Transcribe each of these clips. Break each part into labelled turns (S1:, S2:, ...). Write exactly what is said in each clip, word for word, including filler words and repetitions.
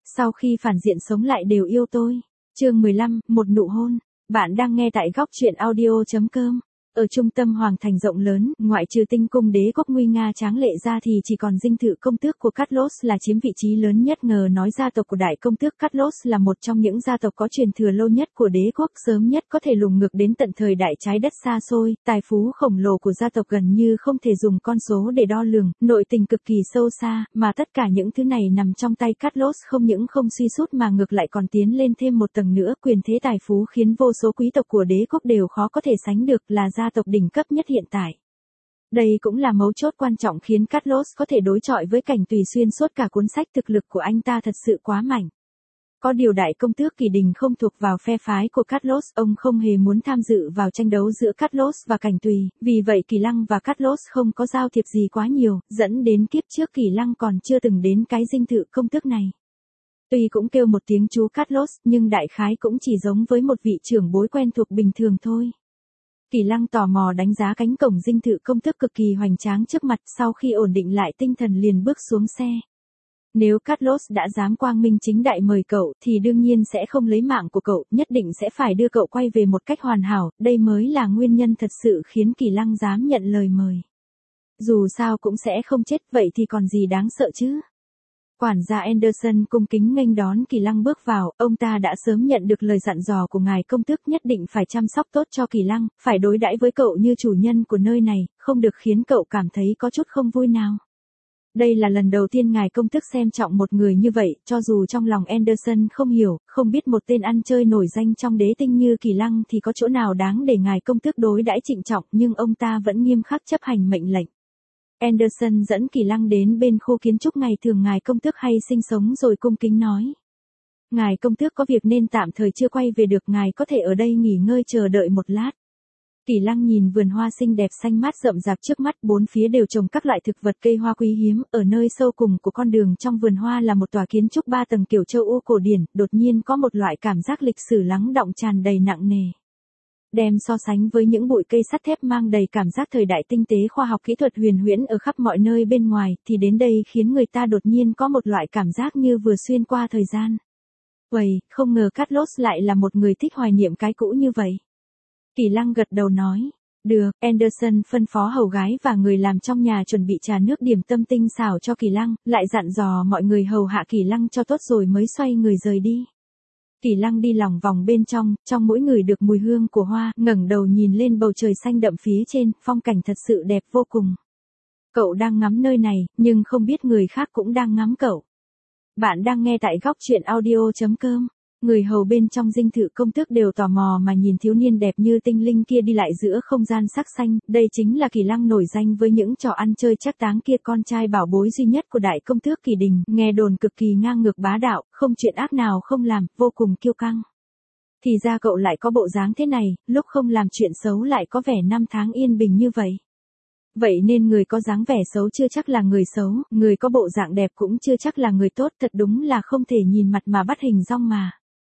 S1: Sau khi phản diện sống lại đều yêu tôi. Chương mười lăm, một nụ hôn. Bạn đang nghe tại góc truyện audio chấm com. Ở trung tâm hoàng thành rộng lớn, ngoại trừ tinh cung đế quốc nguy nga tráng lệ ra thì chỉ còn dinh thự công tước của Carlos là chiếm vị trí lớn nhất. Ngờ nói gia tộc của đại công tước Carlos là một trong những gia tộc có truyền thừa lâu nhất của đế quốc, sớm nhất có thể lùng ngược đến tận thời đại trái đất xa xôi. Tài phú khổng lồ của gia tộc gần như không thể dùng con số để đo lường, nội tình cực kỳ sâu xa, mà tất cả những thứ này nằm trong tay Carlos không những không suy sút mà ngược lại còn tiến lên thêm một tầng nữa. Quyền thế tài phú khiến vô số quý tộc của đế quốc đều khó có thể sánh được, là gia tộc đỉnh cấp nhất hiện tại. Đây cũng là mấu chốt quan trọng khiến Carlos có thể đối chọi với Cảnh Tùy xuyên suốt cả cuốn sách. Thực lực của anh ta thật sự quá mạnh. Có điều đại công tước Kỳ Đình không thuộc vào phe phái của Carlos, ông không hề muốn tham dự vào tranh đấu giữa Carlos và Cảnh Tùy, vì vậy Kỳ Lăng và Carlos không có giao thiệp gì quá nhiều, dẫn đến kiếp trước Kỳ Lăng còn chưa từng đến cái dinh thự công tước này. Tuy cũng kêu một tiếng chú Carlos, nhưng đại khái cũng chỉ giống với một vị trưởng bối quen thuộc bình thường thôi. Kỳ Lăng tò mò đánh giá cánh cổng dinh thự công tước cực kỳ hoành tráng trước mặt, sau khi ổn định lại tinh thần liền bước xuống xe. Nếu Carlos đã dám quang minh chính đại mời cậu thì đương nhiên sẽ không lấy mạng của cậu, nhất định sẽ phải đưa cậu quay về một cách hoàn hảo, đây mới là nguyên nhân thật sự khiến Kỳ Lăng dám nhận lời mời. Dù sao cũng sẽ không chết, vậy thì còn gì đáng sợ chứ. Quản gia Anderson cung kính nghênh đón Kỳ Lăng bước vào, ông ta đã sớm nhận được lời dặn dò của ngài công tước nhất định phải chăm sóc tốt cho Kỳ Lăng, phải đối đãi với cậu như chủ nhân của nơi này, không được khiến cậu cảm thấy có chút không vui nào. Đây là lần đầu tiên ngài công tước xem trọng một người như vậy, cho dù trong lòng Anderson không hiểu, không biết một tên ăn chơi nổi danh trong đế tinh như Kỳ Lăng thì có chỗ nào đáng để ngài công tước đối đãi trịnh trọng, nhưng ông ta vẫn nghiêm khắc chấp hành mệnh lệnh. Anderson dẫn Kỳ Lăng đến bên khu kiến trúc ngày thường ngài công tước hay sinh sống rồi cung kính nói. Ngài công tước có việc nên tạm thời chưa quay về được, ngài có thể ở đây nghỉ ngơi chờ đợi một lát. Kỳ Lăng nhìn vườn hoa xinh đẹp xanh mát rậm rạp trước mắt, bốn phía đều trồng các loại thực vật cây hoa quý hiếm, ở nơi sâu cùng của con đường trong vườn hoa là một tòa kiến trúc ba tầng kiểu châu Âu cổ điển, đột nhiên có một loại cảm giác lịch sử lắng đọng tràn đầy nặng nề. Đem so sánh với những bụi cây sắt thép mang đầy cảm giác thời đại tinh tế khoa học kỹ thuật huyền huyễn ở khắp mọi nơi bên ngoài, thì đến đây khiến người ta đột nhiên có một loại cảm giác như vừa xuyên qua thời gian. Uầy, không ngờ Carlos lại là một người thích hoài niệm cái cũ như vậy. Kỳ Lăng gật đầu nói. Được, Anderson phân phó hầu gái và người làm trong nhà chuẩn bị trà nước điểm tâm tinh xảo cho Kỳ Lăng, lại dặn dò mọi người hầu hạ Kỳ Lăng cho tốt rồi mới xoay người rời đi. Kỳ Lăng đi lòng vòng bên trong, trong mỗi người được mùi hương của hoa, ngẩng đầu nhìn lên bầu trời xanh đậm phía trên, phong cảnh thật sự đẹp vô cùng. Cậu đang ngắm nơi này, nhưng không biết người khác cũng đang ngắm cậu. Bạn đang nghe tại góc truyện audio chấm com. Người hầu bên trong dinh thự công tước đều tò mò mà nhìn thiếu niên đẹp như tinh linh kia đi lại giữa không gian sắc xanh, đây chính là Kỳ Lăng nổi danh với những trò ăn chơi trác táng kia, con trai bảo bối duy nhất của đại công tước Kỳ Đình, nghe đồn cực kỳ ngang ngược bá đạo, không chuyện ác nào không làm, vô cùng kiêu căng. Thì ra cậu lại có bộ dáng thế này, lúc không làm chuyện xấu lại có vẻ năm tháng yên bình như vậy. Vậy nên người có dáng vẻ xấu chưa chắc là người xấu, người có bộ dạng đẹp cũng chưa chắc là người tốt, thật đúng là không thể nhìn mặt mà bắt hình dong mà.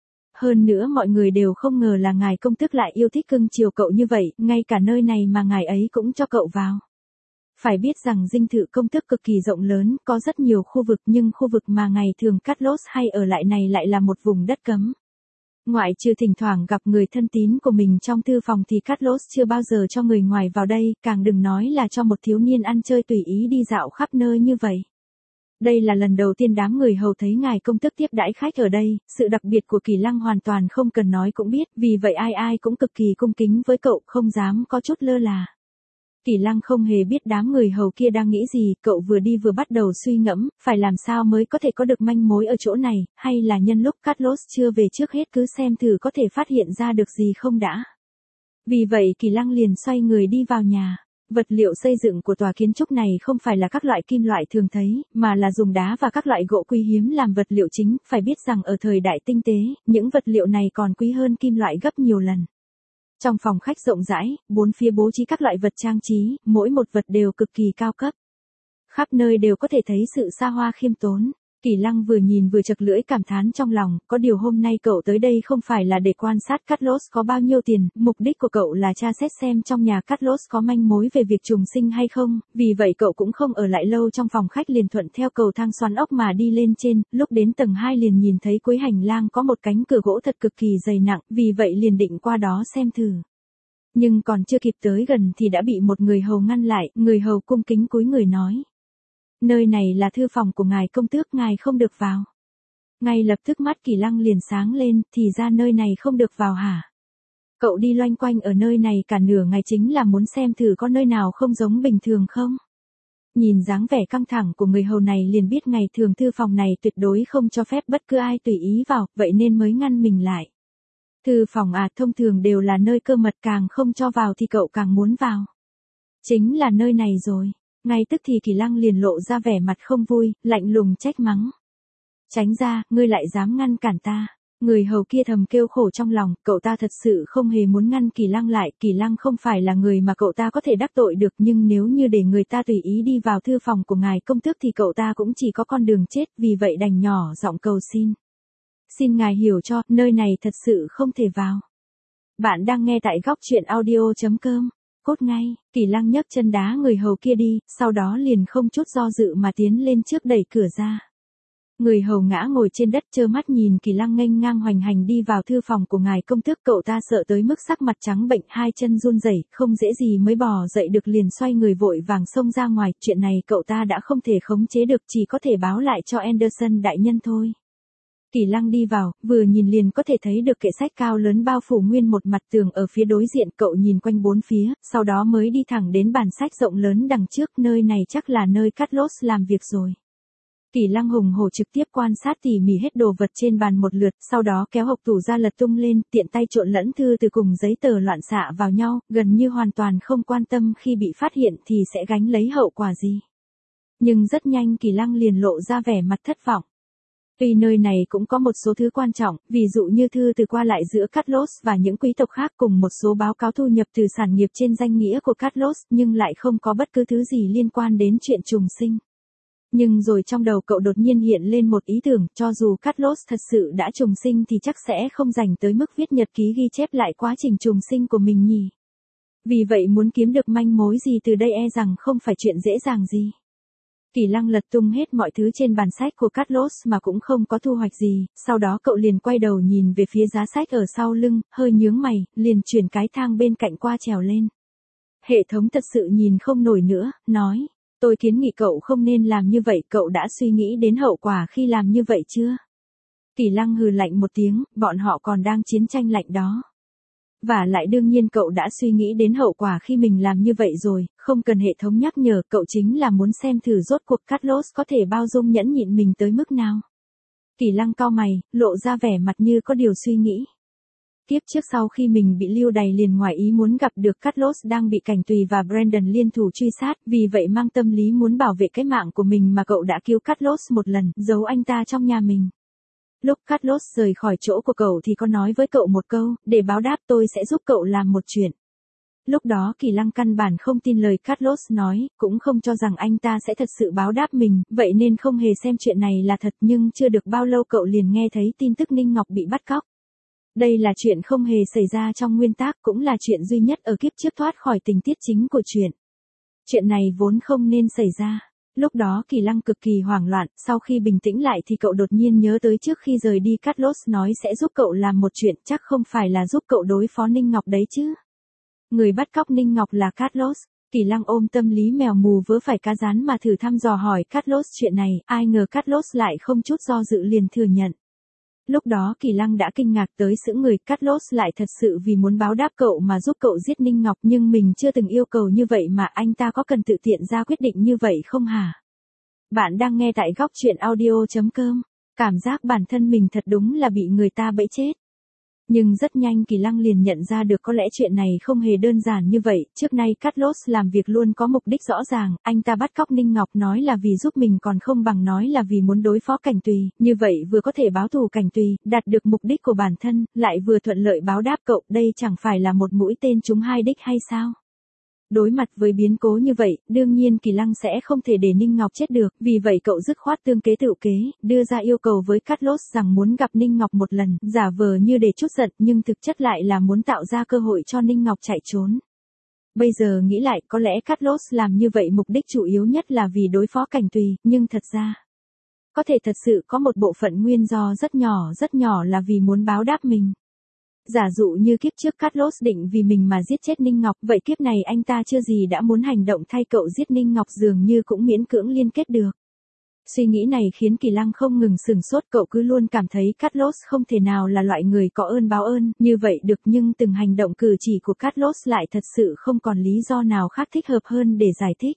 S1: Hơn nữa mọi người đều không ngờ là ngài công tước lại yêu thích cưng chiều cậu như vậy, ngay cả nơi này mà ngài ấy cũng cho cậu vào. Phải biết rằng dinh thự công tước cực kỳ rộng lớn, có rất nhiều khu vực, nhưng khu vực mà ngày thường Carlos hay ở lại này lại là một vùng đất cấm. Ngoại trừ thỉnh thoảng gặp người thân tín của mình trong thư phòng thì Carlos chưa bao giờ cho người ngoài vào đây, càng đừng nói là cho một thiếu niên ăn chơi tùy ý đi dạo khắp nơi như vậy. Đây là lần đầu tiên đám người hầu thấy ngài công tước tiếp đãi khách ở đây, sự đặc biệt của Kỳ Lăng hoàn toàn không cần nói cũng biết, vì vậy ai ai cũng cực kỳ cung kính với cậu, không dám có chút lơ là. Kỳ Lăng không hề biết đám người hầu kia đang nghĩ gì, cậu vừa đi vừa bắt đầu suy ngẫm, phải làm sao mới có thể có được manh mối ở chỗ này, hay là nhân lúc Carlos chưa về trước hết cứ xem thử có thể phát hiện ra được gì không đã. Vì vậy Kỳ Lăng liền xoay người đi vào nhà. Vật liệu xây dựng của tòa kiến trúc này không phải là các loại kim loại thường thấy, mà là dùng đá và các loại gỗ quý hiếm làm vật liệu chính, phải biết rằng ở thời đại tinh tế, những vật liệu này còn quý hơn kim loại gấp nhiều lần. Trong phòng khách rộng rãi, bốn phía bố trí các loại vật trang trí, mỗi một vật đều cực kỳ cao cấp. Khắp nơi đều có thể thấy sự xa hoa khiêm tốn. Kỳ Lăng vừa nhìn vừa chật lưỡi cảm thán trong lòng, có điều hôm nay cậu tới đây không phải là để quan sát Carlos có bao nhiêu tiền, mục đích của cậu là tra xét xem trong nhà Carlos có manh mối về việc trùng sinh hay không, vì vậy cậu cũng không ở lại lâu trong phòng khách liền thuận theo cầu thang xoắn ốc mà đi lên trên, lúc đến tầng hai liền nhìn thấy cuối hành lang có một cánh cửa gỗ thật cực kỳ dày nặng, vì vậy liền định qua đó xem thử. Nhưng còn chưa kịp tới gần thì đã bị một người hầu ngăn lại, người hầu cung kính cúi người nói. Nơi này là thư phòng của ngài công tước, ngài không được vào. Ngay lập tức mắt Kỳ Lăng liền sáng lên, thì ra nơi này không được vào hả? Cậu đi loanh quanh ở nơi này cả nửa ngày chính là muốn xem thử có nơi nào không giống bình thường không? Nhìn dáng vẻ căng thẳng của người hầu này liền biết ngày thường thư phòng này tuyệt đối không cho phép bất cứ ai tùy ý vào, vậy nên mới ngăn mình lại. Thư phòng à, thông thường đều là nơi cơ mật, càng không cho vào thì cậu càng muốn vào. Chính là nơi này rồi. Ngay tức thì Kỳ Lăng liền lộ ra vẻ mặt không vui, lạnh lùng trách mắng. Tránh ra, ngươi lại dám ngăn cản ta. Người hầu kia thầm kêu khổ trong lòng, cậu ta thật sự không hề muốn ngăn Kỳ Lăng lại, Kỳ Lăng không phải là người mà cậu ta có thể đắc tội được, nhưng nếu như để người ta tùy ý đi vào thư phòng của ngài công tước thì cậu ta cũng chỉ có con đường chết, vì vậy đành nhỏ giọng cầu xin. Xin ngài hiểu cho, nơi này thật sự không thể vào. Bạn đang nghe tại góc truyện audio chấm com. Cốt ngay, Kỳ Lăng nhấc chân đá người hầu kia đi, sau đó liền không chút do dự mà tiến lên trước đẩy cửa ra. Người hầu ngã ngồi trên đất trơ mắt nhìn Kỳ Lăng nghênh ngang hoành hành đi vào thư phòng của ngài công tước, cậu ta sợ tới mức sắc mặt trắng bệnh, hai chân run rẩy, không dễ gì mới bò dậy được liền xoay người vội vàng xông ra ngoài, chuyện này cậu ta đã không thể khống chế được, chỉ có thể báo lại cho Anderson đại nhân thôi. Kỳ Lăng đi vào, vừa nhìn liền có thể thấy được kệ sách cao lớn bao phủ nguyên một mặt tường ở phía đối diện, cậu nhìn quanh bốn phía, sau đó mới đi thẳng đến bàn sách rộng lớn đằng trước, nơi này chắc là nơi Carlos làm việc rồi. Kỳ Lăng hùng hổ trực tiếp quan sát tỉ mỉ hết đồ vật trên bàn một lượt, sau đó kéo hộc tủ ra lật tung lên, tiện tay trộn lẫn thư từ cùng giấy tờ loạn xạ vào nhau, gần như hoàn toàn không quan tâm khi bị phát hiện thì sẽ gánh lấy hậu quả gì. Nhưng rất nhanh Kỳ Lăng liền lộ ra vẻ mặt thất vọng. Tuy nơi này cũng có một số thứ quan trọng, ví dụ như thư từ qua lại giữa Carlos và những quý tộc khác cùng một số báo cáo thu nhập từ sản nghiệp trên danh nghĩa của Carlos, nhưng lại không có bất cứ thứ gì liên quan đến chuyện trùng sinh. Nhưng rồi trong đầu cậu đột nhiên hiện lên một ý tưởng, cho dù Carlos thật sự đã trùng sinh thì chắc sẽ không dành tới mức viết nhật ký ghi chép lại quá trình trùng sinh của mình nhỉ. Vì vậy muốn kiếm được manh mối gì từ đây e rằng không phải chuyện dễ dàng gì. Kỳ Lăng lật tung hết mọi thứ trên bàn sách của Carlos mà cũng không có thu hoạch gì, sau đó cậu liền quay đầu nhìn về phía giá sách ở sau lưng, hơi nhướng mày, liền chuyển cái thang bên cạnh qua trèo lên. Hệ thống thật sự nhìn không nổi nữa, nói, tôi kiến nghị cậu không nên làm như vậy, cậu đã suy nghĩ đến hậu quả khi làm như vậy chưa? Kỳ Lăng hừ lạnh một tiếng, bọn họ còn đang chiến tranh lạnh đó. Và lại đương nhiên cậu đã suy nghĩ đến hậu quả khi mình làm như vậy rồi, không cần hệ thống nhắc nhở, cậu chính là muốn xem thử rốt cuộc Carlos có thể bao dung nhẫn nhịn mình tới mức nào. Kỳ Lăng cau mày, lộ ra vẻ mặt như có điều suy nghĩ. Tiếp trước sau khi mình bị lưu đày liền ngoài ý muốn gặp được Carlos đang bị Cảnh Tùy và Brandon liên thủ truy sát, vì vậy mang tâm lý muốn bảo vệ cái mạng của mình mà cậu đã cứu Carlos một lần, giấu anh ta trong nhà mình. Lúc Carlos rời khỏi chỗ của cậu thì có nói với cậu một câu, để báo đáp tôi sẽ giúp cậu làm một chuyện. Lúc đó Kỳ Lăng căn bản không tin lời Carlos nói, cũng không cho rằng anh ta sẽ thật sự báo đáp mình, vậy nên không hề xem chuyện này là thật, nhưng chưa được bao lâu cậu liền nghe thấy tin tức Ninh Ngọc bị bắt cóc. Đây là chuyện không hề xảy ra trong nguyên tác, cũng là chuyện duy nhất ở kiếp trước thoát khỏi tình tiết chính của chuyện. Chuyện này vốn không nên xảy ra. Lúc đó Kỳ Lăng cực kỳ hoảng loạn, sau khi bình tĩnh lại thì cậu đột nhiên nhớ tới trước khi rời đi Carlos nói sẽ giúp cậu làm một chuyện, chắc không phải là giúp cậu đối phó Ninh Ngọc đấy chứ. Người bắt cóc Ninh Ngọc là Carlos. Kỳ Lăng ôm tâm lý mèo mù vớ phải cá rán mà thử thăm dò hỏi Carlos chuyện này, ai ngờ Carlos lại không chút do dự liền thừa nhận. Lúc đó Kỳ Lăng đã kinh ngạc tới sững người, Carlos lại thật sự vì muốn báo đáp cậu mà giúp cậu giết Ninh Ngọc, nhưng mình chưa từng yêu cầu như vậy mà anh ta có cần tự tiện ra quyết định như vậy không hả? Bạn đang nghe tại góc truyện audio chấm com. Cảm giác bản thân mình thật đúng là bị người ta bẫy chết. Nhưng rất nhanh Kỳ Lăng liền nhận ra được có lẽ chuyện này không hề đơn giản như vậy, trước nay Carlos làm việc luôn có mục đích rõ ràng, anh ta bắt cóc Ninh Ngọc nói là vì giúp mình còn không bằng nói là vì muốn đối phó Cảnh Tùy, như vậy vừa có thể báo thù Cảnh Tùy, đạt được mục đích của bản thân, lại vừa thuận lợi báo đáp cậu, đây chẳng phải là một mũi tên trúng hai đích hay sao? Đối mặt với biến cố như vậy, đương nhiên Kỳ Lăng sẽ không thể để Ninh Ngọc chết được, vì vậy cậu dứt khoát tương kế tự kế, đưa ra yêu cầu với Carlos rằng muốn gặp Ninh Ngọc một lần, giả vờ như để trút giận, nhưng thực chất lại là muốn tạo ra cơ hội cho Ninh Ngọc chạy trốn. Bây giờ nghĩ lại, có lẽ Carlos làm như vậy mục đích chủ yếu nhất là vì đối phó Cảnh Tùy, nhưng thật ra, có thể thật sự có một bộ phận nguyên do rất nhỏ rất nhỏ là vì muốn báo đáp mình. Giả dụ như kiếp trước Carlos định vì mình mà giết chết Ninh Ngọc, vậy kiếp này anh ta chưa gì đã muốn hành động thay cậu giết Ninh Ngọc, dường như cũng miễn cưỡng liên kết được. Suy nghĩ này khiến Kỳ Lăng không ngừng sửng sốt, cậu cứ luôn cảm thấy Carlos không thể nào là loại người có ơn báo ơn như vậy được, nhưng từng hành động cử chỉ của Carlos lại thật sự không còn lý do nào khác thích hợp hơn để giải thích.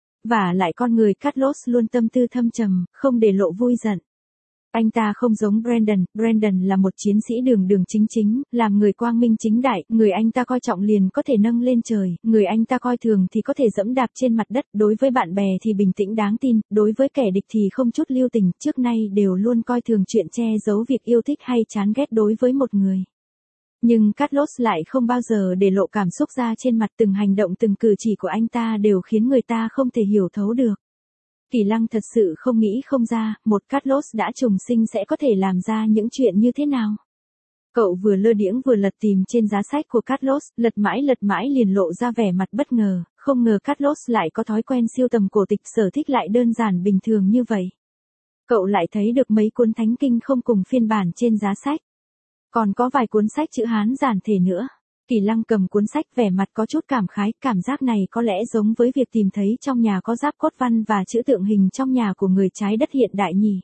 S1: Và lại con người Carlos luôn tâm tư thâm trầm, không để lộ vui giận. Anh ta không giống Brandon, Brandon là một chiến sĩ đường đường chính chính, làm người quang minh chính đại, người anh ta coi trọng liền có thể nâng lên trời, người anh ta coi thường thì có thể dẫm đạp trên mặt đất, đối với bạn bè thì bình tĩnh đáng tin, đối với kẻ địch thì không chút lưu tình, trước nay đều luôn coi thường chuyện che giấu việc yêu thích hay chán ghét đối với một người. Nhưng Carlos lại không bao giờ để lộ cảm xúc ra trên mặt, từng hành động từng cử chỉ của anh ta đều khiến người ta không thể hiểu thấu được. Kỳ Lăng thật sự không nghĩ không ra, một Carlos đã trùng sinh sẽ có thể làm ra những chuyện như thế nào. Cậu vừa lơ đễnh vừa lật tìm trên giá sách của Carlos, lật mãi lật mãi liền lộ ra vẻ mặt bất ngờ, không ngờ Carlos lại có thói quen siêu tầm cổ tịch, sở thích lại đơn giản bình thường như vậy. Cậu lại thấy được mấy cuốn thánh kinh không cùng phiên bản trên giá sách. Còn có vài cuốn sách chữ Hán giản thể nữa. Kỳ Lăng cầm cuốn sách vẻ mặt có chút cảm khái, cảm giác này có lẽ giống với việc tìm thấy trong nhà có giáp cốt văn và chữ tượng hình trong nhà của người trái đất hiện đại nhỉ.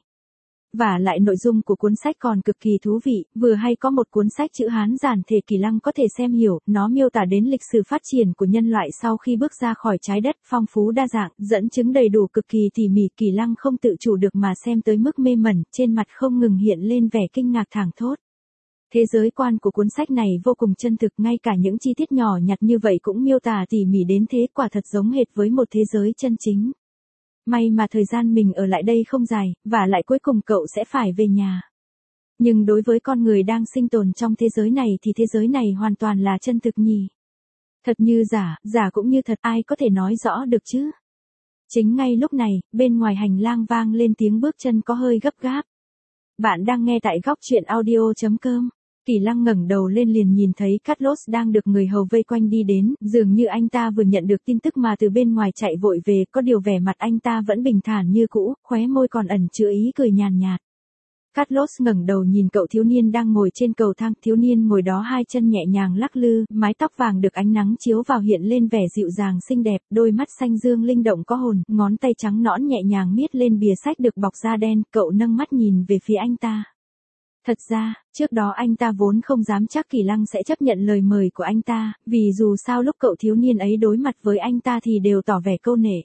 S1: Và lại nội dung của cuốn sách còn cực kỳ thú vị, vừa hay có một cuốn sách chữ Hán giản thể Kỳ Lăng có thể xem hiểu, nó miêu tả đến lịch sử phát triển của nhân loại sau khi bước ra khỏi trái đất, phong phú đa dạng, dẫn chứng đầy đủ cực kỳ tỉ mỉ, Kỳ Lăng không tự chủ được mà xem tới mức mê mẩn, trên mặt không ngừng hiện lên vẻ kinh ngạc thảng thốt. Thế giới quan của cuốn sách này vô cùng chân thực, ngay cả những chi tiết nhỏ nhặt như vậy cũng miêu tả tỉ mỉ đến thế, quả thật giống hệt với một thế giới chân chính. May mà thời gian mình ở lại đây không dài, và lại cuối cùng cậu sẽ phải về nhà. Nhưng đối với con người đang sinh tồn trong thế giới này thì thế giới này hoàn toàn là chân thực nhỉ. Thật như giả, giả cũng như thật, ai có thể nói rõ được chứ. Chính ngay lúc này, bên ngoài hành lang vang lên tiếng bước chân có hơi gấp gáp. Bạn đang nghe tại góc truyện audio chấm com. Kỳ Lăng ngẩng đầu lên liền nhìn thấy Carlos đang được người hầu vây quanh đi đến, dường như anh ta vừa nhận được tin tức mà từ bên ngoài chạy vội về, có điều vẻ mặt anh ta vẫn bình thản như cũ, khóe môi còn ẩn chứa ý cười nhàn nhạt. Carlos ngẩng đầu nhìn cậu thiếu niên đang ngồi trên cầu thang, thiếu niên ngồi đó hai chân nhẹ nhàng lắc lư, mái tóc vàng được ánh nắng chiếu vào hiện lên vẻ dịu dàng xinh đẹp, đôi mắt xanh dương linh động có hồn, ngón tay trắng nõn nhẹ nhàng miết lên bìa sách được bọc da đen, cậu nâng mắt nhìn về phía anh ta. Thật ra, trước đó anh ta vốn không dám chắc Kỳ Lăng sẽ chấp nhận lời mời của anh ta, vì dù sao lúc cậu thiếu niên ấy đối mặt với anh ta thì đều tỏ vẻ câu nể.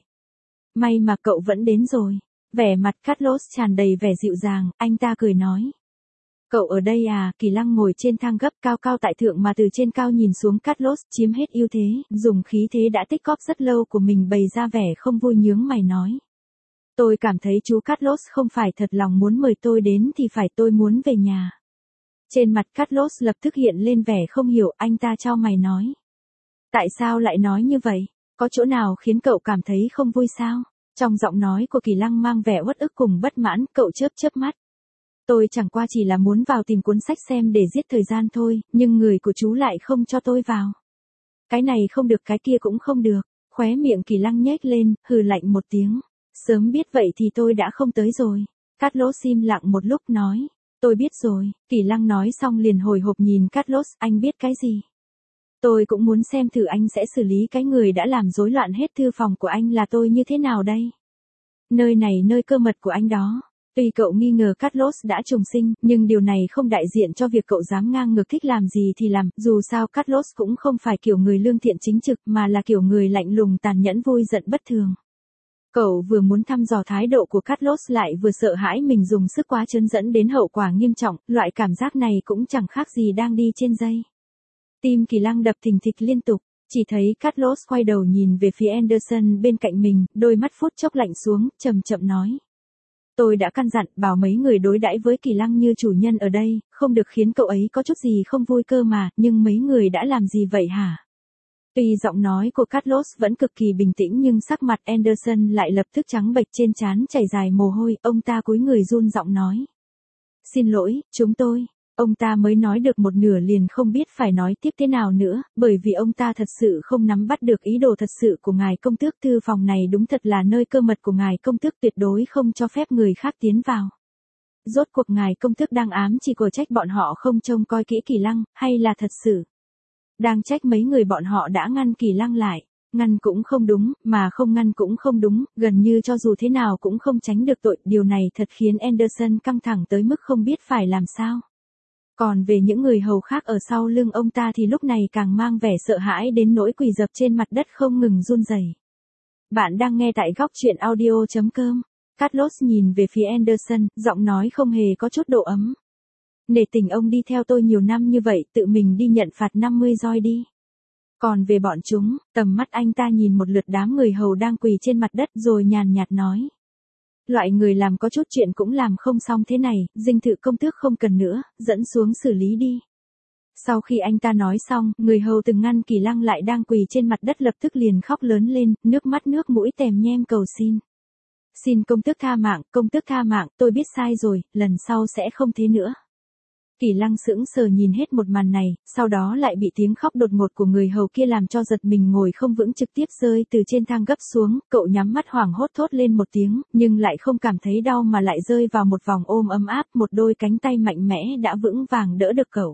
S1: May mà cậu vẫn đến rồi. Vẻ mặt Carlos tràn đầy vẻ dịu dàng, anh ta cười nói. Cậu ở đây à? Kỳ Lăng ngồi trên thang gấp cao cao tại thượng mà từ trên cao nhìn xuống Carlos, chiếm hết ưu thế, dùng khí thế đã tích góp rất lâu của mình bày ra vẻ không vui nhướng mày nói. Tôi cảm thấy chú Carlos không phải thật lòng muốn mời tôi đến thì phải tôi muốn về nhà. Trên mặt Carlos lập tức hiện lên vẻ không hiểu, anh ta chau mày nói. Tại sao lại nói như vậy? Có chỗ nào khiến cậu cảm thấy không vui sao? Trong giọng nói của Kỳ Lăng mang vẻ uất ức cùng bất mãn, cậu chớp chớp mắt. Tôi chẳng qua chỉ là muốn vào tìm cuốn sách xem để giết thời gian thôi, nhưng người của chú lại không cho tôi vào. Cái này không được cái kia cũng không được, khóe miệng Kỳ Lăng nhếch lên, hừ lạnh một tiếng. Sớm biết vậy thì tôi đã không tới rồi. Carlos im lặng một lúc nói. Tôi biết rồi, Kỳ Lăng nói xong liền hồi hộp nhìn Carlos, anh biết cái gì? Tôi cũng muốn xem thử anh sẽ xử lý cái người đã làm rối loạn hết thư phòng của anh là tôi như thế nào đây. Nơi này nơi cơ mật của anh đó. Tuy cậu nghi ngờ Carlos đã trùng sinh, nhưng điều này không đại diện cho việc cậu dám ngang ngược thích làm gì thì làm, dù sao Carlos cũng không phải kiểu người lương thiện chính trực mà là kiểu người lạnh lùng tàn nhẫn vui giận bất thường. Cậu vừa muốn thăm dò thái độ của Carlos lại vừa sợ hãi mình dùng sức quá trớn dẫn đến hậu quả nghiêm trọng, loại cảm giác này cũng chẳng khác gì đang đi trên dây. Tim Kỳ Lăng đập thình thịch liên tục, chỉ thấy Carlos quay đầu nhìn về phía Anderson bên cạnh mình, đôi mắt phút chốc lạnh xuống, chậm chậm nói. Tôi đã căn dặn bảo mấy người đối đãi với Kỳ Lăng như chủ nhân ở đây, không được khiến cậu ấy có chút gì không vui cơ mà, nhưng mấy người đã làm gì vậy hả? Tuy giọng nói của Carlos vẫn cực kỳ bình tĩnh nhưng sắc mặt Anderson lại lập tức trắng bệch, trên trán chảy dài mồ hôi, ông ta cúi người run giọng nói. Xin lỗi, chúng tôi. Ông ta mới nói được một nửa liền không biết phải nói tiếp thế nào nữa, bởi vì ông ta thật sự không nắm bắt được ý đồ thật sự của ngài công tước. Thư phòng này đúng thật là nơi cơ mật của ngài công tước, tuyệt đối không cho phép người khác tiến vào. Rốt cuộc ngài công tước đang ám chỉ của trách bọn họ không trông coi kỹ Kỳ Lăng, hay là thật sự đang trách mấy người bọn họ đã ngăn Kỳ Lăng lại? Ngăn cũng không đúng, mà không ngăn cũng không đúng, gần như cho dù thế nào cũng không tránh được tội. Điều này thật khiến Anderson căng thẳng tới mức không biết phải làm sao. Còn về những người hầu khác ở sau lưng ông ta thì lúc này càng mang vẻ sợ hãi đến nỗi quỳ dập trên mặt đất không ngừng run rẩy. Bạn đang nghe tại góc truyện audio chấm com. Carlos nhìn về phía Anderson, giọng nói không hề có chút độ ấm. Nể tình ông đi theo tôi nhiều năm như vậy, tự mình đi nhận phạt năm mươi roi đi. Còn về bọn chúng, tầm mắt anh ta nhìn một lượt đám người hầu đang quỳ trên mặt đất rồi nhàn nhạt nói. Loại người làm có chút chuyện cũng làm không xong thế này, dinh thự công tước không cần nữa, dẫn xuống xử lý đi. Sau khi anh ta nói xong, người hầu từng ngăn Kỳ Lăng lại đang quỳ trên mặt đất lập tức liền khóc lớn lên, nước mắt nước mũi tèm nhem cầu xin. Xin công tước tha mạng, công tước tha mạng, tôi biết sai rồi, lần sau sẽ không thế nữa. Kỳ Lăng sững sờ nhìn hết một màn này, sau đó lại bị tiếng khóc đột ngột của người hầu kia làm cho giật mình, ngồi không vững trực tiếp rơi từ trên thang gấp xuống. Cậu nhắm mắt hoảng hốt thốt lên một tiếng, nhưng lại không cảm thấy đau mà lại rơi vào một vòng ôm ấm áp, một đôi cánh tay mạnh mẽ đã vững vàng đỡ được cậu.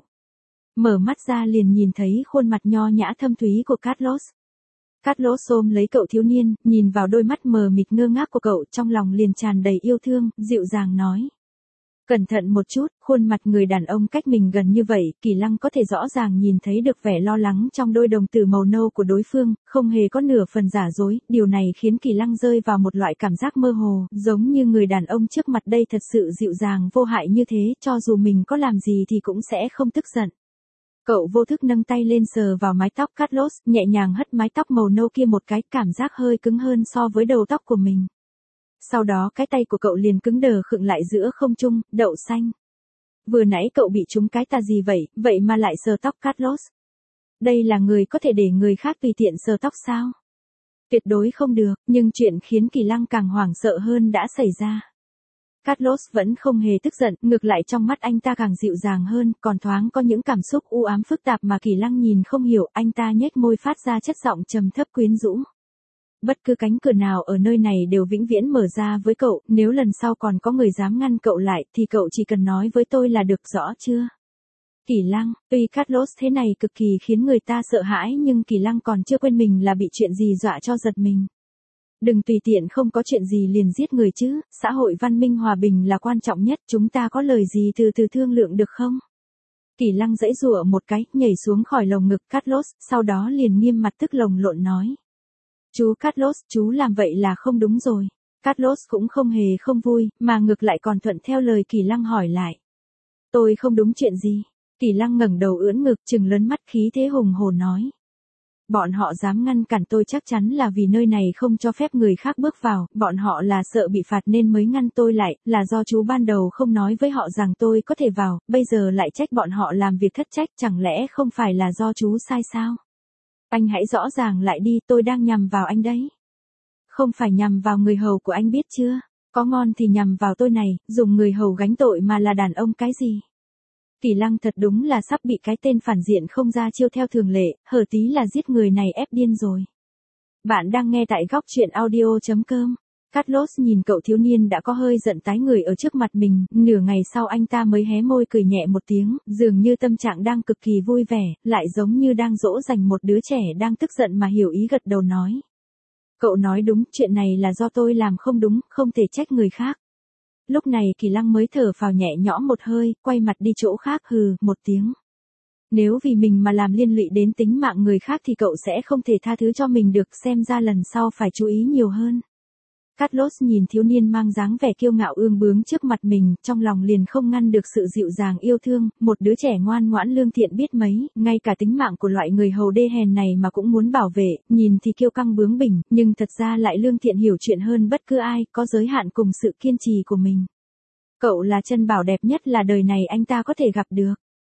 S1: Mở mắt ra liền nhìn thấy khuôn mặt nho nhã thâm thúy của Carlos. Carlos ôm lấy cậu thiếu niên, nhìn vào đôi mắt mờ mịt ngơ ngác của cậu, trong lòng liền tràn đầy yêu thương, dịu dàng nói. Cẩn thận một chút, khuôn mặt người đàn ông cách mình gần như vậy, Kỳ Lăng có thể rõ ràng nhìn thấy được vẻ lo lắng trong đôi đồng tử màu nâu của đối phương, không hề có nửa phần giả dối. Điều này khiến Kỳ Lăng rơi vào một loại cảm giác mơ hồ, giống như người đàn ông trước mặt đây thật sự dịu dàng vô hại như thế, cho dù mình có làm gì thì cũng sẽ không tức giận. Cậu vô thức nâng tay lên sờ vào mái tóc Carlos, nhẹ nhàng hất mái tóc màu nâu kia một cái, cảm giác hơi cứng hơn so với đầu tóc của mình. Sau đó cái tay của cậu liền cứng đờ khựng lại giữa không trung. Đậu xanh. Vừa nãy cậu bị trúng cái tà gì vậy, vậy mà lại sờ tóc Carlos? Đây là người có thể để người khác tùy tiện sờ tóc sao? Tuyệt đối không được, nhưng chuyện khiến Kỳ Lăng càng hoảng sợ hơn đã xảy ra. Carlos vẫn không hề tức giận, ngược lại trong mắt anh ta càng dịu dàng hơn, còn thoáng có những cảm xúc u ám phức tạp mà Kỳ Lăng nhìn không hiểu. Anh ta nhếch môi phát ra chất giọng trầm thấp quyến rũ. Bất cứ cánh cửa nào ở nơi này đều vĩnh viễn mở ra với cậu, nếu lần sau còn có người dám ngăn cậu lại thì cậu chỉ cần nói với tôi là được, rõ chưa? Kỳ Lăng, tuy Carlos thế này cực kỳ khiến người ta sợ hãi nhưng Kỳ Lăng còn chưa quên mình là bị chuyện gì dọa cho giật mình. Đừng tùy tiện không có chuyện gì liền giết người chứ, xã hội văn minh hòa bình là quan trọng nhất, chúng ta có lời gì từ từ thương lượng được không? Kỳ Lăng giãy giụa một cái, nhảy xuống khỏi lồng ngực Carlos, sau đó liền nghiêm mặt tức lồng lộn nói. Chú Carlos, chú làm vậy là không đúng rồi. Carlos cũng không hề không vui, mà ngược lại còn thuận theo lời Kỳ Lăng hỏi lại. Tôi không đúng chuyện gì? Kỳ Lăng ngẩng đầu ưỡn ngực, trừng lớn mắt khí thế hùng hồn nói. Bọn họ dám ngăn cản tôi chắc chắn là vì nơi này không cho phép người khác bước vào, bọn họ là sợ bị phạt nên mới ngăn tôi lại, là do chú ban đầu không nói với họ rằng tôi có thể vào, bây giờ lại trách bọn họ làm việc thất trách, chẳng lẽ không phải là do chú sai sao? Anh hãy rõ ràng lại đi, tôi đang nhằm vào anh đấy. Không phải nhằm vào người hầu của anh biết chưa? Có ngon thì nhằm vào tôi này, dùng người hầu gánh tội mà là đàn ông cái gì? Kỳ Lăng thật đúng là sắp bị cái tên phản diện không ra chiêu theo thường lệ, hở tí là giết người này ép điên rồi. Bạn đang nghe tại góc truyện audio chấm com. Carlos nhìn cậu thiếu niên đã có hơi giận tái người ở trước mặt mình, nửa ngày sau anh ta mới hé môi cười nhẹ một tiếng, dường như tâm trạng đang cực kỳ vui vẻ, lại giống như đang dỗ dành một đứa trẻ đang tức giận mà hiểu ý, gật đầu nói. Cậu nói đúng, chuyện này là do tôi làm không đúng, không thể trách người khác. Lúc này Kỳ Lăng mới thở phào nhẹ nhõm một hơi, quay mặt đi chỗ khác, hừ, một tiếng. Nếu vì mình mà làm liên lụy đến tính mạng người khác thì cậu sẽ không thể tha thứ cho mình được, xem ra lần sau phải chú ý nhiều hơn. Carlos nhìn thiếu niên mang dáng vẻ kiêu ngạo ương bướng trước mặt mình, trong lòng liền không ngăn được sự dịu dàng yêu thương, một đứa trẻ ngoan ngoãn lương thiện biết mấy, ngay cả tính mạng của loại người hầu đê hèn này mà cũng muốn bảo vệ, nhìn thì kiêu căng bướng bỉnh, nhưng thật ra lại lương thiện hiểu chuyện hơn bất cứ ai, có giới hạn cùng sự kiên trì của mình. Cậu là chân bảo đẹp nhất là đời này anh ta có thể gặp được.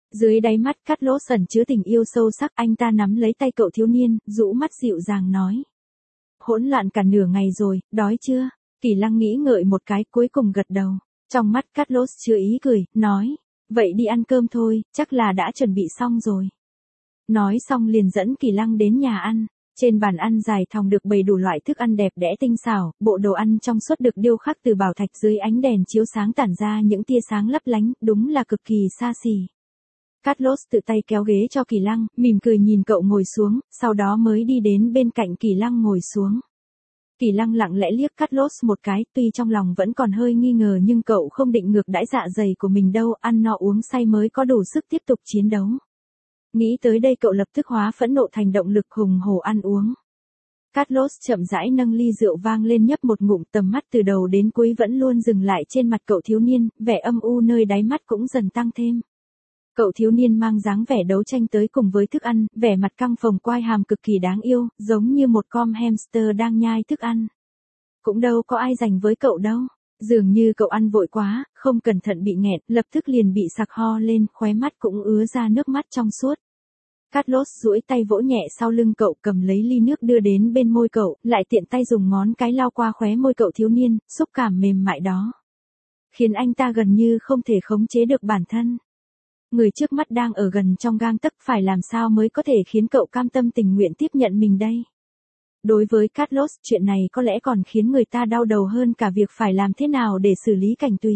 S1: Dưới đáy mắt Carlos ẩn chứa tình yêu sâu sắc, anh ta nắm lấy tay cậu thiếu niên, rũ mắt dịu dàng nói. Hỗn loạn cả nửa ngày rồi, đói chưa? Kỳ Lăng nghĩ ngợi một cái, cuối cùng gật đầu. Trong mắt Carlos chứa ý cười, nói. Vậy đi ăn cơm thôi, chắc là đã chuẩn bị xong rồi. Nói xong liền dẫn Kỳ Lăng đến nhà ăn. Trên bàn ăn dài thòng được bày đủ loại thức ăn đẹp đẽ tinh xảo, bộ đồ ăn trong suốt được điêu khắc từ bảo thạch dưới ánh đèn chiếu sáng tản ra những tia sáng lấp lánh, đúng là cực kỳ xa xỉ. Carlos tự tay kéo ghế cho Kỳ Lăng, mỉm cười nhìn cậu ngồi xuống, sau đó mới đi đến bên cạnh Kỳ Lăng ngồi xuống. Kỳ Lăng lặng lẽ liếc Carlos một cái, tuy trong lòng vẫn còn hơi nghi ngờ nhưng cậu không định ngược đãi dạ dày của mình đâu, ăn no uống say mới có đủ sức tiếp tục chiến đấu. Nghĩ tới đây cậu lập tức hóa phẫn nộ thành động lực hùng hổ ăn uống. Carlos chậm rãi nâng ly rượu vang lên nhấp một ngụm, tầm mắt từ đầu đến cuối vẫn luôn dừng lại trên mặt cậu thiếu niên, vẻ âm u nơi đáy mắt cũng dần tăng thêm. Cậu thiếu niên mang dáng vẻ đấu tranh tới cùng với thức ăn, vẻ mặt căng phồng quai hàm cực kỳ đáng yêu, giống như một con hamster đang nhai thức ăn. Cũng đâu có ai giành với cậu đâu. Dường như cậu ăn vội quá, không cẩn thận bị nghẹn, lập tức liền bị sặc ho lên, khóe mắt cũng ứa ra nước mắt trong suốt. Carlos duỗi tay vỗ nhẹ sau lưng cậu, cầm lấy ly nước đưa đến bên môi cậu, lại tiện tay dùng ngón cái lau qua khóe môi cậu thiếu niên, xúc cảm mềm mại đó. Khiến anh ta gần như không thể khống chế được bản thân. Người trước mắt đang ở gần trong gang tấc, phải làm sao mới có thể khiến cậu cam tâm tình nguyện tiếp nhận mình đây? Đối với Carlos, chuyện này có lẽ còn khiến người ta đau đầu hơn cả việc phải làm thế nào để xử lý Cảnh Tùy.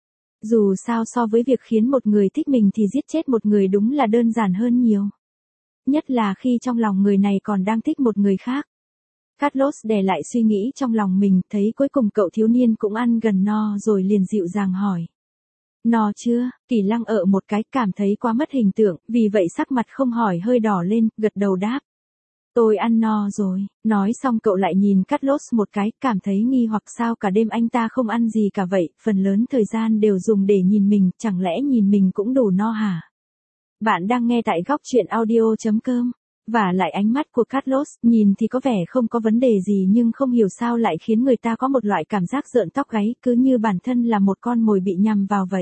S1: Dù sao so với việc khiến một người thích mình thì giết chết một người đúng là đơn giản hơn nhiều. Nhất là khi trong lòng người này còn đang thích một người khác. Carlos đè lại suy nghĩ trong lòng mình, thấy cuối cùng cậu thiếu niên cũng ăn gần no rồi liền dịu dàng hỏi. No chưa? Kỳ Lăng ở một cái, cảm thấy quá mất hình tượng, vì vậy sắc mặt không hỏi hơi đỏ lên, gật đầu đáp. Tôi ăn no rồi. Nói xong cậu lại nhìn Carlos một cái, cảm thấy nghi hoặc sao cả đêm anh ta không ăn gì cả vậy, phần lớn thời gian đều dùng để nhìn mình, chẳng lẽ nhìn mình cũng đủ no hả? Bạn đang nghe tại góc truyện audio chấm com. Và lại ánh mắt của Carlos, nhìn thì có vẻ không có vấn đề gì nhưng không hiểu sao lại khiến người ta có một loại cảm giác rợn tóc gáy, cứ như bản thân là một con mồi bị nhằm vào vậy.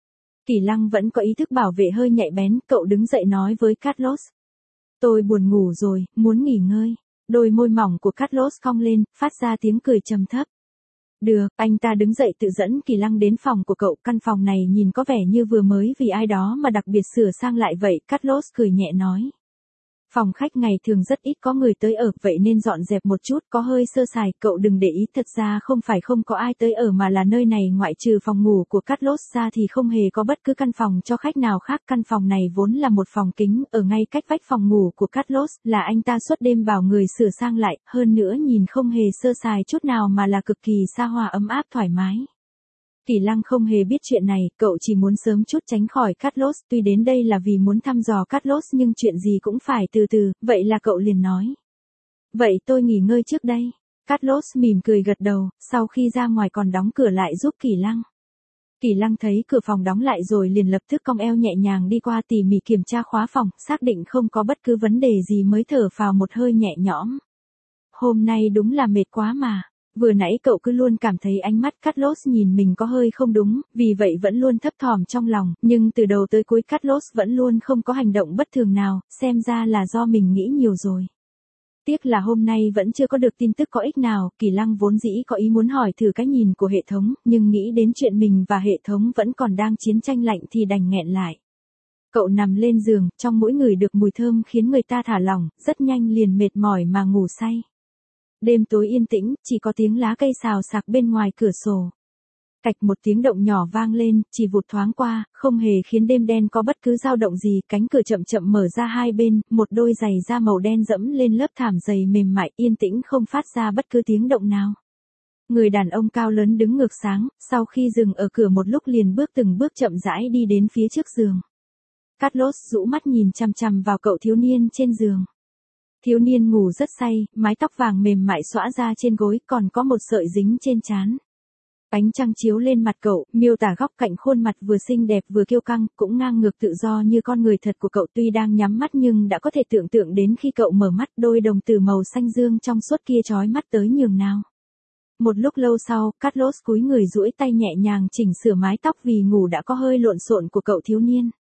S1: Kỳ Lăng vẫn có ý thức bảo vệ hơi nhạy bén, cậu đứng dậy nói với Carlos. Tôi buồn ngủ rồi, muốn nghỉ ngơi. Đôi môi mỏng của Carlos cong lên, phát ra tiếng cười trầm thấp. Được, anh ta đứng dậy tự dẫn Kỳ Lăng đến phòng của cậu, căn phòng này nhìn có vẻ như vừa mới vì ai đó mà đặc biệt sửa sang lại vậy, Carlos cười nhẹ nói. Phòng khách ngày thường rất ít có người tới ở, vậy nên dọn dẹp một chút, có hơi sơ sài, cậu đừng để ý, thật ra không phải không có ai tới ở mà là nơi này ngoại trừ phòng ngủ của Carlos ra thì không hề có bất cứ căn phòng cho khách nào khác, căn phòng này vốn là một phòng kính, ở ngay cách vách phòng ngủ của Carlos, là anh ta suốt đêm bảo người sửa sang lại, hơn nữa nhìn không hề sơ sài chút nào mà là cực kỳ xa hoa ấm áp thoải mái. Kỳ Lăng không hề biết chuyện này, cậu chỉ muốn sớm chút tránh khỏi Carlos, tuy đến đây là vì muốn thăm dò Carlos nhưng chuyện gì cũng phải từ từ, vậy là cậu liền nói. Vậy tôi nghỉ ngơi trước đây. Carlos mỉm cười gật đầu, sau khi ra ngoài còn đóng cửa lại giúp Kỳ Lăng. Kỳ Lăng thấy cửa phòng đóng lại rồi liền lập tức cong eo nhẹ nhàng đi qua tỉ mỉ kiểm tra khóa phòng, xác định không có bất cứ vấn đề gì mới thở phào một hơi nhẹ nhõm. Hôm nay đúng là mệt quá mà. Vừa nãy cậu cứ luôn cảm thấy ánh mắt Carlos nhìn mình có hơi không đúng, vì vậy vẫn luôn thấp thỏm trong lòng, nhưng từ đầu tới cuối Carlos vẫn luôn không có hành động bất thường nào, xem ra là do mình nghĩ nhiều rồi. Tiếc là hôm nay vẫn chưa có được tin tức có ích nào, Kỳ Lăng vốn dĩ có ý muốn hỏi thử cái nhìn của hệ thống, nhưng nghĩ đến chuyện mình và hệ thống vẫn còn đang chiến tranh lạnh thì đành nghẹn lại. Cậu nằm lên giường, trong mỗi người được mùi thơm khiến người ta thả lỏng, rất nhanh liền mệt mỏi mà ngủ say. Đêm tối yên tĩnh, chỉ có tiếng lá cây xào xạc bên ngoài cửa sổ. Cạch một tiếng động nhỏ vang lên, chỉ vụt thoáng qua, không hề khiến đêm đen có bất cứ dao động gì, cánh cửa chậm chậm mở ra hai bên, một đôi giày da màu đen dẫm lên lớp thảm dày mềm mại, yên tĩnh không phát ra bất cứ tiếng động nào. Người đàn ông cao lớn đứng ngược sáng, sau khi dừng ở cửa một lúc liền bước từng bước chậm rãi đi đến phía trước giường. Carlos rũ mắt nhìn chằm chằm vào cậu thiếu niên trên giường. Thiếu niên ngủ rất say, mái tóc vàng mềm mại xõa ra trên gối, còn có một sợi dính trên trán. Ánh trăng chiếu lên mặt cậu, miêu tả góc cạnh khuôn mặt vừa xinh đẹp vừa kiêu căng, cũng ngang ngược tự do như con người thật của cậu, tuy đang nhắm mắt nhưng đã có thể tưởng tượng đến khi cậu mở mắt, đôi đồng tử màu xanh dương trong suốt kia chói mắt tới nhường nào. Một lúc lâu sau, Carlos cúi người duỗi tay nhẹ nhàng chỉnh sửa mái tóc vì ngủ đã có hơi lộn xộn của cậu thiếu niên.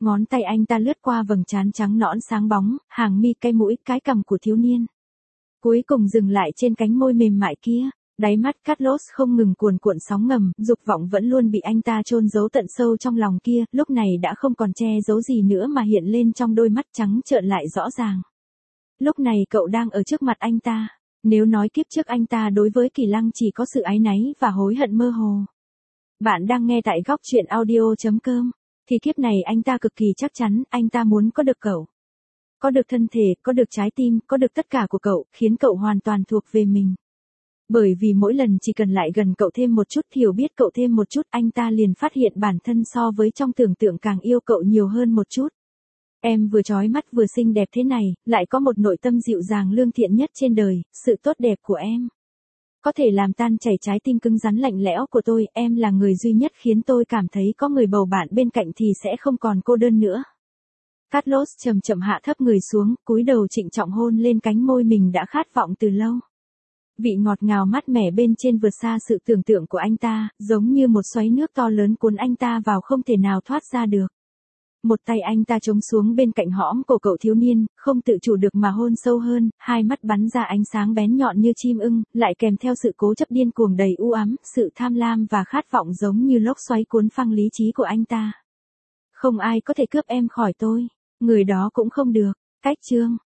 S1: Ngón tay anh ta lướt qua vầng trán trắng nõn sáng bóng, hàng mi, cái mũi, cái cằm của thiếu niên. Cuối cùng dừng lại trên cánh môi mềm mại kia. Đáy mắt Carlos không ngừng cuồn cuộn sóng ngầm, dục vọng vẫn luôn bị anh ta chôn giấu tận sâu trong lòng kia, lúc này đã không còn che giấu gì nữa mà hiện lên trong đôi mắt trắng trợn lại rõ ràng. Lúc này cậu đang ở trước mặt anh ta. Nếu nói kiếp trước anh ta đối với Kỳ Lăng chỉ có sự áy náy và hối hận mơ hồ. Bạn đang nghe tại góc truyện audio chấm com. Thì kiếp này anh ta cực kỳ chắc chắn, anh ta muốn có được cậu. Có được thân thể, có được trái tim, có được tất cả của cậu, khiến cậu hoàn toàn thuộc về mình. Bởi vì mỗi lần chỉ cần lại gần cậu thêm một chút, hiểu biết cậu thêm một chút, anh ta liền phát hiện bản thân so với trong tưởng tượng càng yêu cậu nhiều hơn một chút. Em vừa chói mắt vừa xinh đẹp thế này, lại có một nội tâm dịu dàng lương thiện nhất trên đời, sự tốt đẹp của em có thể làm tan chảy trái tim cứng rắn lạnh lẽo của tôi, em là người duy nhất khiến tôi cảm thấy có người bầu bạn bên cạnh thì sẽ không còn cô đơn nữa. Carlos chậm chậm hạ thấp người xuống, cúi đầu trịnh trọng hôn lên cánh môi mình đã khát vọng từ lâu. Vị ngọt ngào mát mẻ bên trên vượt xa sự tưởng tượng của anh ta, giống như một xoáy nước to lớn cuốn anh ta vào không thể nào thoát ra được. Một tay anh ta chống xuống bên cạnh hõm cổ cậu thiếu niên, không tự chủ được mà hôn sâu hơn, hai mắt bắn ra ánh sáng bén nhọn như chim ưng, lại kèm theo sự cố chấp điên cuồng đầy u ám, sự tham lam và khát vọng giống như lốc xoáy cuốn phăng lý trí của anh ta. Không ai có thể cướp em khỏi tôi, người đó cũng không được. Cách chương